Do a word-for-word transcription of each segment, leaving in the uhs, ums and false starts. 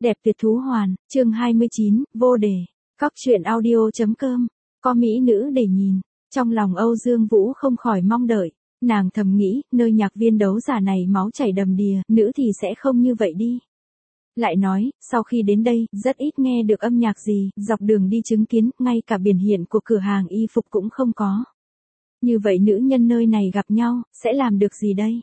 Đẹp tuyệt thú hoàn, chương hai mươi chín, vô đề. Cóc truyện audio.com. Có mỹ nữ để nhìn. Trong lòng Âu Dương Vũ không khỏi mong đợi. Nàng thầm nghĩ, nơi nhạc viên đấu giả này máu chảy đầm đìa, nữ thì sẽ không như vậy đi. Lại nói, sau khi đến đây, rất ít nghe được âm nhạc gì, dọc đường đi chứng kiến, ngay cả biển hiện của cửa hàng y phục cũng không có. Như vậy nữ nhân nơi này gặp nhau, sẽ làm được gì đây?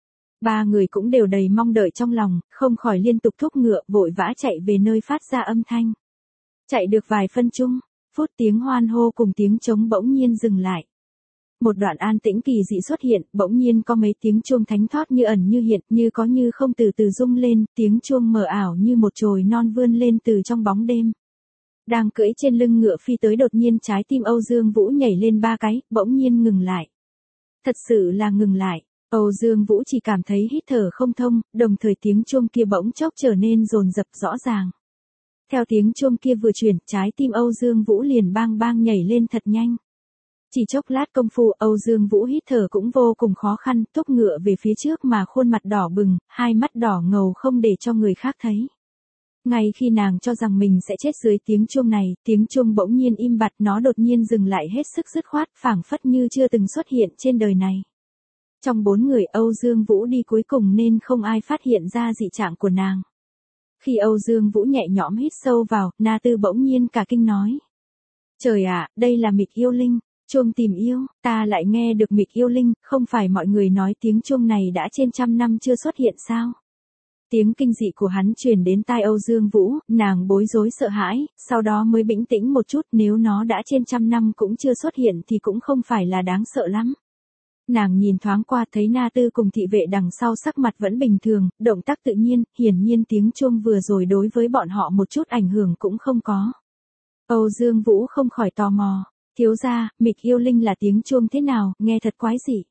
Ba người cũng đều đầy mong đợi trong lòng, không khỏi liên tục thúc ngựa vội vã chạy về nơi phát ra âm thanh. Chạy được vài phân chung, phút tiếng hoan hô cùng tiếng trống bỗng nhiên dừng lại. Một đoạn an tĩnh kỳ dị xuất hiện, bỗng nhiên có mấy tiếng chuông thánh thót như ẩn như hiện, như có như không từ từ rung lên, tiếng chuông mờ ảo như một chồi non vươn lên từ trong bóng đêm. Đang cưỡi trên lưng ngựa phi tới đột nhiên trái tim Âu Dương Vũ nhảy lên ba cái, bỗng nhiên ngừng lại. Thật sự là ngừng lại. Âu Dương Vũ chỉ cảm thấy hít thở không thông, đồng thời tiếng chuông kia bỗng chốc trở nên dồn dập rõ ràng. Theo tiếng chuông kia vừa chuyển, trái tim Âu Dương Vũ liền bang bang nhảy lên thật nhanh. Chỉ chốc lát công phu, Âu Dương Vũ hít thở cũng vô cùng khó khăn, thúc ngựa về phía trước mà khuôn mặt đỏ bừng, hai mắt đỏ ngầu không để cho người khác thấy. Ngay khi nàng cho rằng mình sẽ chết dưới tiếng chuông này, tiếng chuông bỗng nhiên im bặt, nó đột nhiên dừng lại hết sức dứt khoát, phảng phất như chưa từng xuất hiện trên đời này. Trong bốn người Âu Dương Vũ đi cuối cùng nên không ai phát hiện ra dị trạng của nàng. Khi Âu Dương Vũ nhẹ nhõm hít sâu vào, Na Tư bỗng nhiên cả kinh nói. Trời ạ, đây là Mịch Yêu Linh, chuông tìm yêu, ta lại nghe được Mịch Yêu Linh, không phải mọi người nói tiếng chuông này đã trên trăm năm chưa xuất hiện sao? Tiếng kinh dị của hắn truyền đến tai Âu Dương Vũ, nàng bối rối sợ hãi, sau đó mới bình tĩnh một chút, nếu nó đã trên trăm năm cũng chưa xuất hiện thì cũng không phải là đáng sợ lắm. Nàng nhìn thoáng qua thấy Na Tư cùng thị vệ đằng sau sắc mặt vẫn bình thường, động tác tự nhiên, hiển nhiên tiếng chuông vừa rồi đối với bọn họ một chút ảnh hưởng cũng không có. Âu Dương Vũ không khỏi tò mò, thiếu gia, Mịch Yêu Linh là tiếng chuông thế nào, nghe thật quái dị.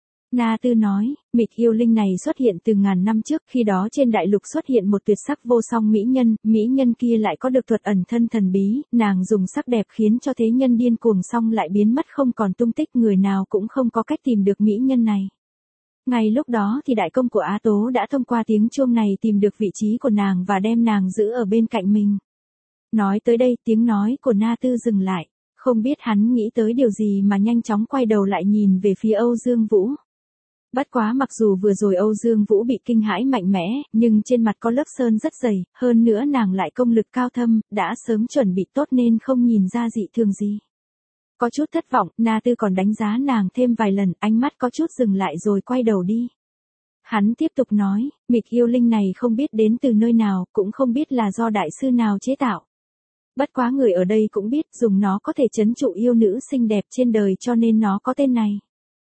Na Tư nói, Mịch Yêu Linh này xuất hiện từ ngàn năm trước, khi đó trên đại lục xuất hiện một tuyệt sắc vô song mỹ nhân, mỹ nhân kia lại có được thuật ẩn thân thần bí, nàng dùng sắc đẹp khiến cho thế nhân điên cuồng xong lại biến mất không còn tung tích, người nào cũng không có cách tìm được mỹ nhân này. Ngay lúc đó thì đại công của Á Tố đã thông qua tiếng chuông này tìm được vị trí của nàng và đem nàng giữ ở bên cạnh mình. Nói tới đây tiếng nói của Na Tư dừng lại, không biết hắn nghĩ tới điều gì mà nhanh chóng quay đầu lại nhìn về phía Âu Dương Vũ. Bất quá mặc dù vừa rồi Âu Dương Vũ bị kinh hãi mạnh mẽ, nhưng trên mặt có lớp sơn rất dày, hơn nữa nàng lại công lực cao thâm, đã sớm chuẩn bị tốt nên không nhìn ra dị thường gì. Có chút thất vọng, Na Tư còn đánh giá nàng thêm vài lần, ánh mắt có chút dừng lại rồi quay đầu đi. Hắn tiếp tục nói, Mịch Yêu Linh này không biết đến từ nơi nào, cũng không biết là do đại sư nào chế tạo. Bất quá người ở đây cũng biết dùng nó có thể trấn trụ yêu nữ xinh đẹp trên đời cho nên nó có tên này.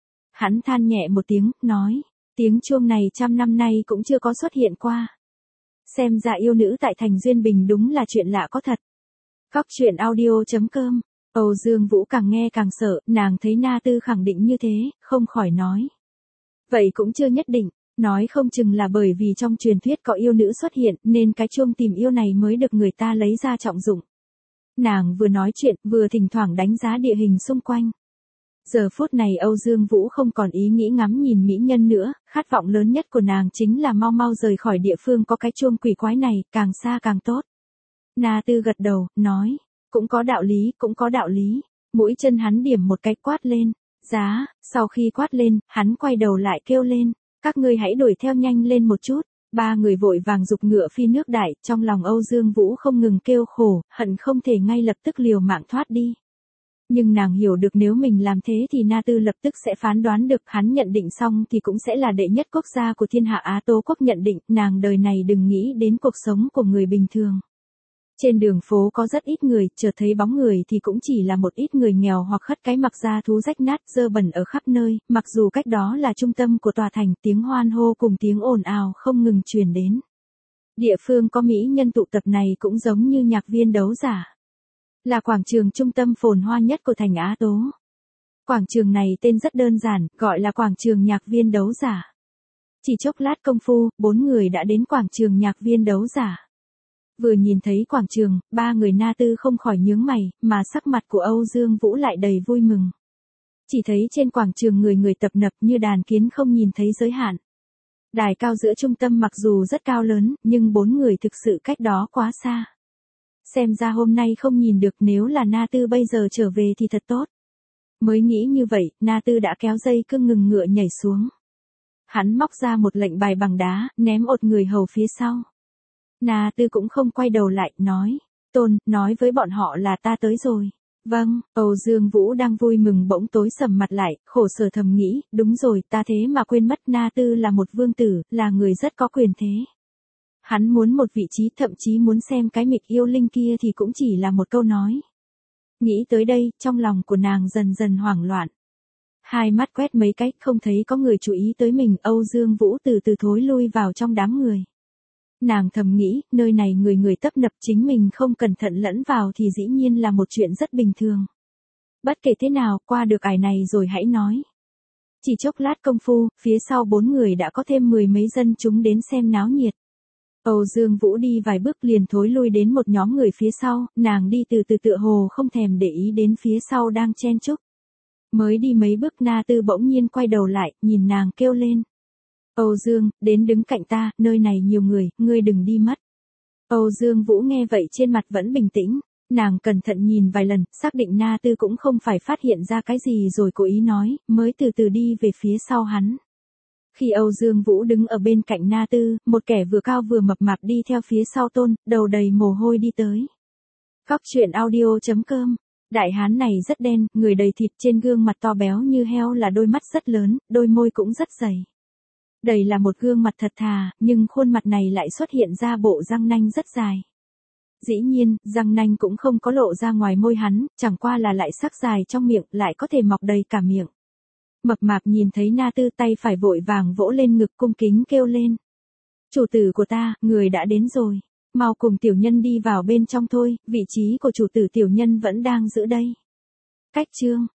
Hắn than nhẹ một tiếng, nói, tiếng chuông này trăm năm nay cũng chưa có xuất hiện qua. Xem ra yêu nữ tại thành Duyên Bình đúng là chuyện lạ có thật. Cóc truyện audio.com. Âu Dương Vũ càng nghe càng sợ, nàng thấy Na Tư khẳng định như thế, không khỏi nói. Vậy cũng chưa nhất định, nói không chừng là bởi vì trong truyền thuyết có yêu nữ xuất hiện nên cái chuông tìm yêu này mới được người ta lấy ra trọng dụng. Nàng vừa nói chuyện, vừa thỉnh thoảng đánh giá địa hình xung quanh. Giờ phút này Âu Dương Vũ không còn ý nghĩ ngắm nhìn mỹ nhân nữa, khát vọng lớn nhất của nàng chính là mau mau rời khỏi địa phương có cái chuông quỷ quái này, càng xa càng tốt. Na Tư gật đầu, nói, cũng có đạo lý, cũng có đạo lý. Mũi chân hắn điểm một cái quát lên, giá, sau khi quát lên, hắn quay đầu lại kêu lên, các ngươi hãy đuổi theo nhanh lên một chút. Ba người vội vàng giục ngựa phi nước đại, trong lòng Âu Dương Vũ không ngừng kêu khổ, hận không thể ngay lập tức liều mạng thoát đi. Nhưng nàng hiểu được nếu mình làm thế thì Na Tư lập tức sẽ phán đoán được, hắn nhận định xong thì cũng sẽ là đệ nhất quốc gia của thiên hạ Á Tố quốc nhận định, nàng đời này đừng nghĩ đến cuộc sống của người bình thường. Trên đường phố có rất ít người, chợt thấy bóng người thì cũng chỉ là một ít người nghèo hoặc khất cái mặc da thú rách nát, dơ bẩn ở khắp nơi, mặc dù cách đó là trung tâm của tòa thành, tiếng hoan hô cùng tiếng ồn ào không ngừng truyền đến. Địa phương có mỹ nhân tụ tập này cũng giống như nhạc viên đấu giả. Là quảng trường trung tâm phồn hoa nhất của thành Á Tố. Quảng trường này tên rất đơn giản, gọi là quảng trường nhạc viên đấu giả. Chỉ chốc lát công phu, bốn người đã đến quảng trường nhạc viên đấu giả. Vừa nhìn thấy quảng trường, ba người Na Tư không khỏi nhướng mày, mà sắc mặt của Âu Dương Vũ lại đầy vui mừng. Chỉ thấy trên quảng trường người người tập nập như đàn kiến không nhìn thấy giới hạn. Đài cao giữa trung tâm mặc dù rất cao lớn, nhưng bốn người thực sự cách đó quá xa. Xem ra hôm nay không nhìn được, nếu là Na Tư bây giờ trở về thì thật tốt. Mới nghĩ như vậy, Na Tư đã kéo dây cương ngừng ngựa nhảy xuống. Hắn móc ra một lệnh bài bằng đá, ném ột người hầu phía sau. Na Tư cũng không quay đầu lại, nói. Tôn, nói với bọn họ là ta tới rồi. Vâng, Âu Dương Vũ đang vui mừng bỗng tối sầm mặt lại, khổ sở thầm nghĩ, đúng rồi, ta thế mà quên mất Na Tư là một vương tử, là người rất có quyền thế. Hắn muốn một vị trí, thậm chí muốn xem cái mịch yêu linh kia thì cũng chỉ là một câu nói. Nghĩ tới đây, trong lòng của nàng dần dần hoảng loạn. Hai mắt quét mấy cách không thấy có người chú ý tới mình, Âu Dương Vũ từ từ thối lui vào trong đám người. Nàng thầm nghĩ, nơi này người người tấp nập, chính mình không cẩn thận lẫn vào thì dĩ nhiên là một chuyện rất bình thường. Bất kể thế nào, qua được ải này rồi hãy nói. Chỉ chốc lát công phu, phía sau bốn người đã có thêm mười mấy dân chúng đến xem náo nhiệt. Âu Dương Vũ đi vài bước liền thối lui đến một nhóm người phía sau, nàng đi từ từ tựa hồ không thèm để ý đến phía sau đang chen chúc. Mới đi mấy bước Na Tư bỗng nhiên quay đầu lại, nhìn nàng kêu lên. Âu Dương, đến đứng cạnh ta, nơi này nhiều người, ngươi đừng đi mất. Âu Dương Vũ nghe vậy trên mặt vẫn bình tĩnh, nàng cẩn thận nhìn vài lần, xác định Na Tư cũng không phải phát hiện ra cái gì rồi cố ý nói, mới từ từ đi về phía sau hắn. Khi Âu Dương Vũ đứng ở bên cạnh Na Tư, một kẻ vừa cao vừa mập mạp đi theo phía sau Tôn, đầu đầy mồ hôi đi tới. Cóc truyện audio chấm com. Đại hán này rất đen, người đầy thịt, trên gương mặt to béo như heo là đôi mắt rất lớn, đôi môi cũng rất dày. Đây là một gương mặt thật thà, nhưng khuôn mặt này lại xuất hiện ra bộ răng nanh rất dài. Dĩ nhiên, răng nanh cũng không có lộ ra ngoài môi hắn, chẳng qua là lại sắc dài trong miệng, lại có thể mọc đầy cả miệng. Mập mạp nhìn thấy Na Tư tay phải vội vàng vỗ lên ngực cung kính kêu lên. Chủ tử của ta, người đã đến rồi. Mau cùng tiểu nhân đi vào bên trong thôi, vị trí của chủ tử tiểu nhân vẫn đang giữ đây. Cách chương